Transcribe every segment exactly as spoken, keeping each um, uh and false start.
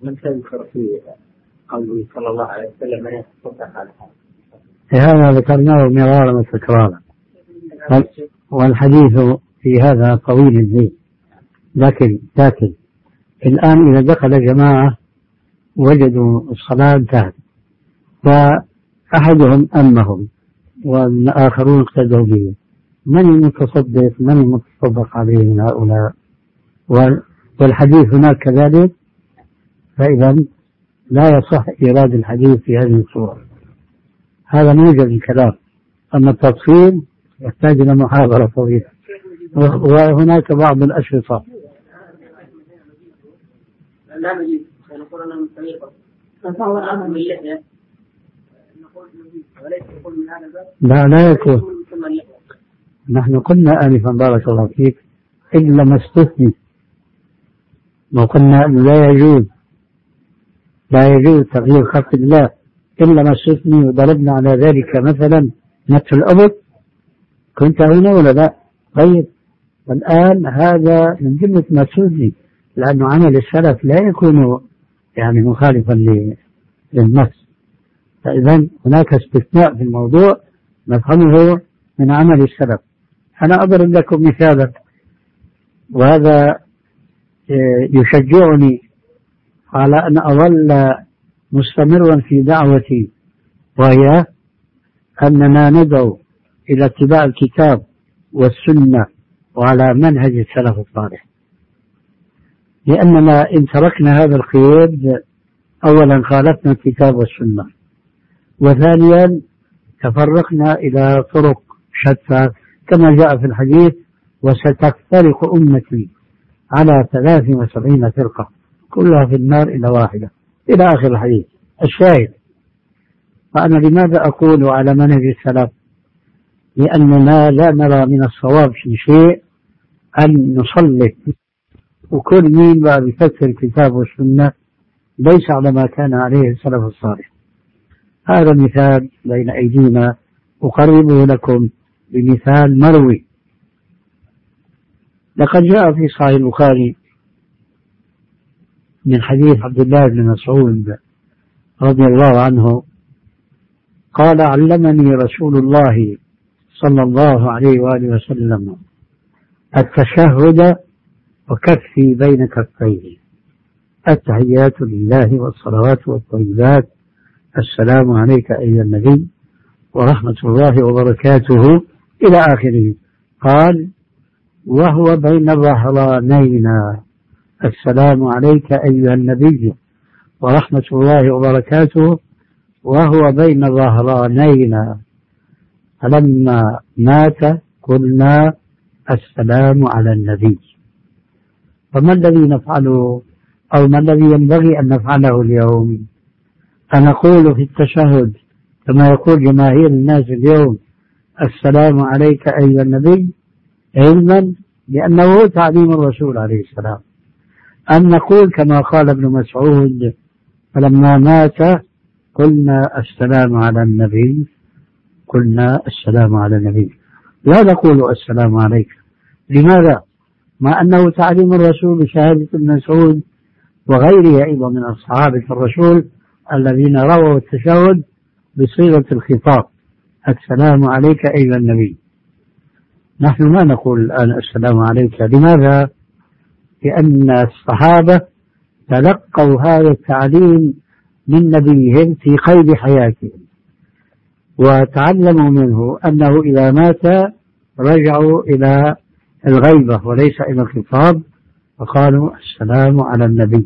من تذكر في قوله صلى الله عليه وسلم من يتصدق على هذا؟ هذا ذكرناه مرارا وتكرارا، والحديث في هذا طويل الزين. لكن لكن الآن إذا دخل جماعة وجدوا الصلاة انتهت فأحدهم أمهم والآخرون اقتدوا به، من المتصدق من المتصدق عليه من هؤلاء؟ والحديث هناك كذلك، فإذا لا يصح إيراد الحديث في هذه الصورة. هذا موجب الكلام، أما التفصيل يحتاج إلى محاضرة طويلة. وهناك بعض الأشرطة لا نجيب نقول أنا مستغير فهو الأمر من اللحية نقول نجيب وليس يقول من هذا الباب. لا لا يكون. نحن قلنا آنفا بارك الله فيك إلا ما استثني، ما قلنا أنه لا يجوز لا يجوز تغيير خلق الله إلا ما استثني، وضربنا على ذلك مثلا نتف الأبط. كنت هنا ولا لا؟ طيب والآن هذا من جملة ما استثني، لأنه عمل السلف لا يكون يعني مخالفا للنص، فإذا هناك استثناء في الموضوع نفهمه من عمل السلف. أنا أضرب لكم مثالا، وهذا يشجعني على أن أظل مستمرا في دعوتي، وهي أننا ندعو إلى اتباع الكتاب والسنة وعلى منهج السلف الصالح، لأننا إن تركنا هذا الخير أولا خالفنا الكتاب والسنة، وثانيا تفرقنا إلى طرق شتى كما جاء في الحديث: وستفترق أمتي على ثلاث وسبعين فرقة كلها في النار إلى واحدة، إلى آخر الحديث. الشاهد، فأنا لماذا أقول على منهج السلف؟ لأننا لا نرى من الصواب في شيء أن نصلي وكل مين بقى بيفسر الكتاب والسنة ليس على ما كان عليه السلف الصالح. هذا مثال بين أيدينا أقربه لكم بمثال مروي. لقد جاء في صحيح البخاري من حديث عبد الله بن مسعود رضي الله عنه قال: علمني رسول الله صلى الله عليه وآله وسلم التشهد وكفي بين كفيه، التحيات لله والصلوات والطيبات، السلام عليك أيها النبي ورحمة الله وبركاته إلى آخره. قال: وهو بين ظهرانينا، السلام عليك أيها النبي ورحمة الله وبركاته، وهو بين ظهرانينا. فلما مات قلنا: السلام على النبي. فما الذي نفعله أو ما الذي ينبغي أن نفعله اليوم؟ أن نقول في التشهد كما يقول جماهير الناس اليوم: السلام عليك أيها النبي، علما لأنه تعليم الرسول عليه السلام، أن نقول كما قال ابن مسعود: فلما مات قلنا السلام على النبي، قلنا السلام على النبي، لا نقول السلام عليك. لماذا؟ مع أنه تعليم الرسول بشهادة ابن مسعود وغيره أيضا من أصحاب الرسول الذين رووا التشهد بصيغة الخطاب: السلام عليك أيها النبي. نحن ما نقول الآن السلام عليك. لماذا؟ لأن الصحابة تلقوا هذا التعليم من نبيهم في قيد حياتهم، وتعلموا منه أنه إذا مات رجعوا إلى الغيبة وليس إلى الخطاب، فقالوا السلام على النبي.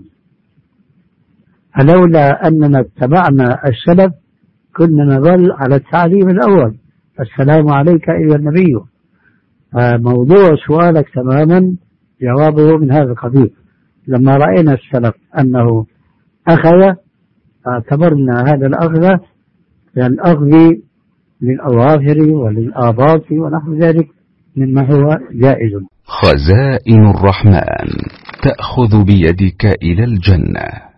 فلولا أننا اتبعنا السلف كنا نظل على التعليم الأول: السلام عليك أيها النبي. موضوع سؤالك تماما جوابه من هذا القبيل. لما رأينا السلف أنه أخذ اعتبرنا هذا الأخذ كالأخذ للأظافر وللآباط ونحو ذلك مما هو جائز. خزائن الرحمن تأخذ بيدك إلى الجنة.